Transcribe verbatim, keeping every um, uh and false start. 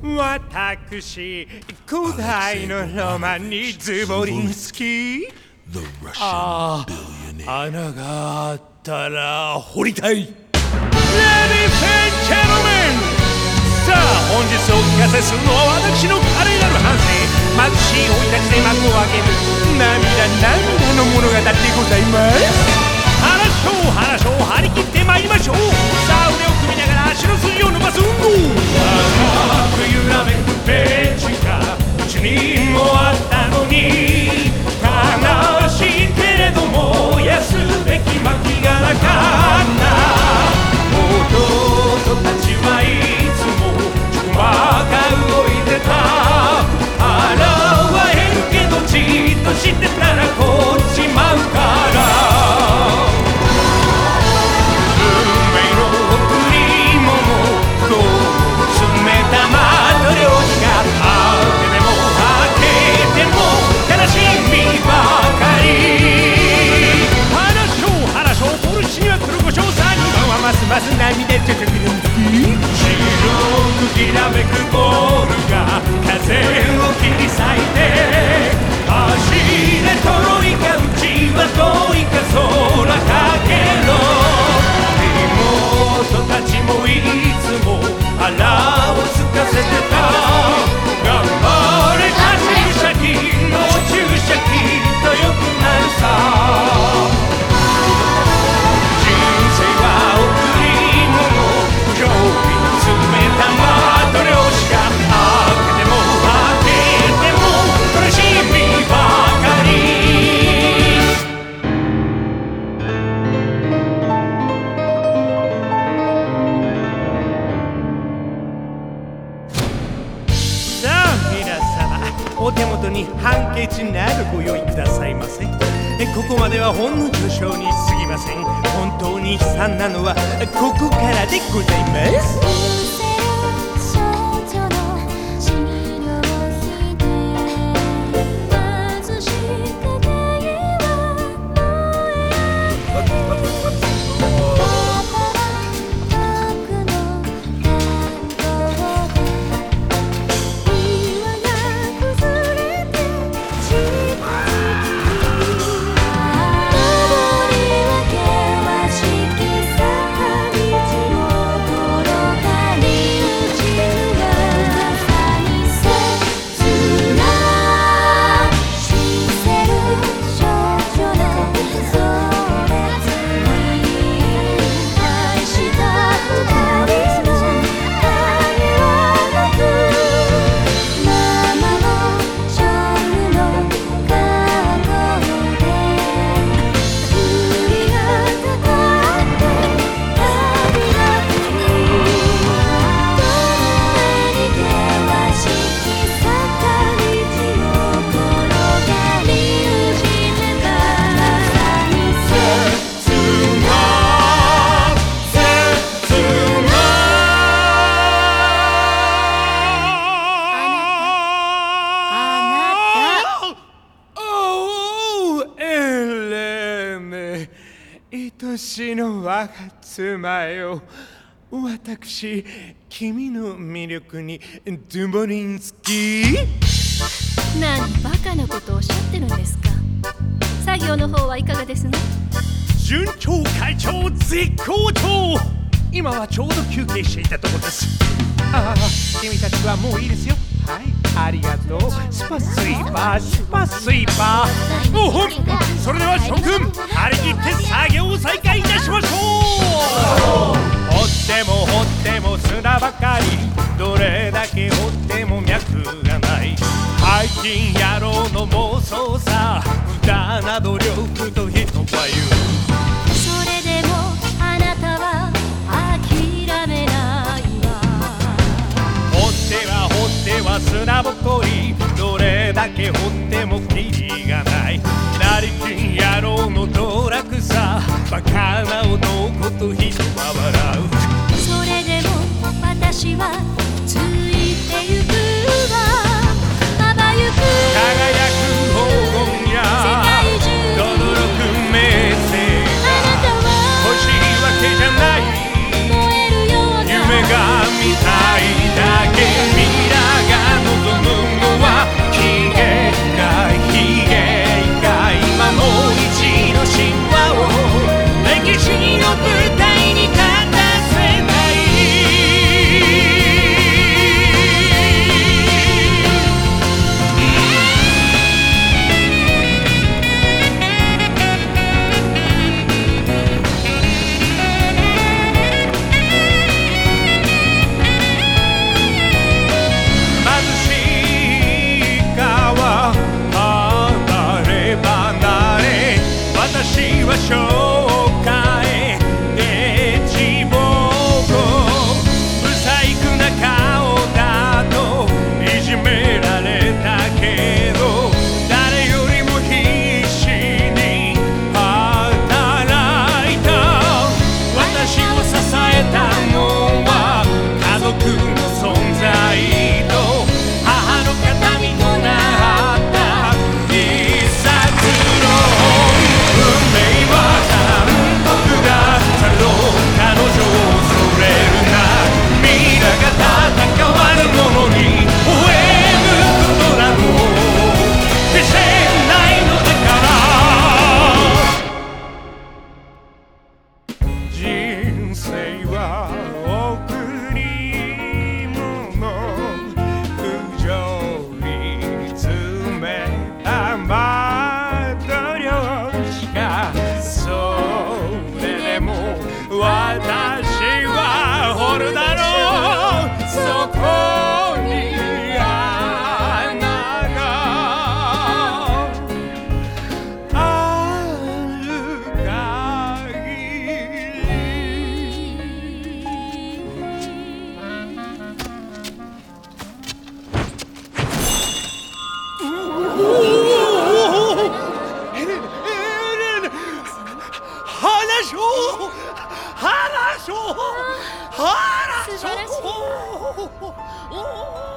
私古代のロマンにズボリンスキー。ああ、穴があったら掘りたい。 Ladies and gentlemen、 さあ本日お聞かせするのは私の華麗なる反省、貧しい生い立ちで幕を開ける涙涙の物語でございます。話そう話そう、張り切ってまいりましょう。さあ腕を組みながら足の筋を伸ばす運動。高く揺らめくベンチがうちにもあったのに、悲しいけれども燃やすべき薪がなかった。弟たちはいつも細か動いてた。現れるけどじっとしてたらこっちまうから。まず涙出てくるんだ。白くきらめくボールが風を切り裂いて、走れトロイカ、うちはどういか空かけろ。妹たちもいつも腹をすかせてた。頑張れ注射器の注射器とよくなるさ。お手元にハンケチなどご用意くださいませ。ここまではほんの序章に過ぎません。本当に悲惨なのはここからでございます。愛しの我が妻よ、私君の魅力にズボリンスキー。 何バカなことをおっしゃってるんですか。作業の方はいかがですね。 順調会長絶好調。今はちょうど休憩していたところです。ああ、君たちはもういいですよ。はい、ありがとう。スパスイーパー、スパスイーパー。おほん、それでは諸君、張り切って作業を再開いたしましょう。掘っても掘っても砂ばかり、どれだけ掘っても脈がない。背筋野郎の妄想さ、無駄な努力と人は言う。 それでもあなたは諦めないわ。 掘っては掘っては砂ぼこり、どれだけ掘ってもキリがない。成金野郎の道楽さ、バカな男と人は笑う。 それでも私はついてゆくわ。まばゆく輝く黄金や轟くメッセージが欲しいわけじゃない。 燃えるような夢が見たいだけ。未来しょう。あら、 素晴らしい。 おお。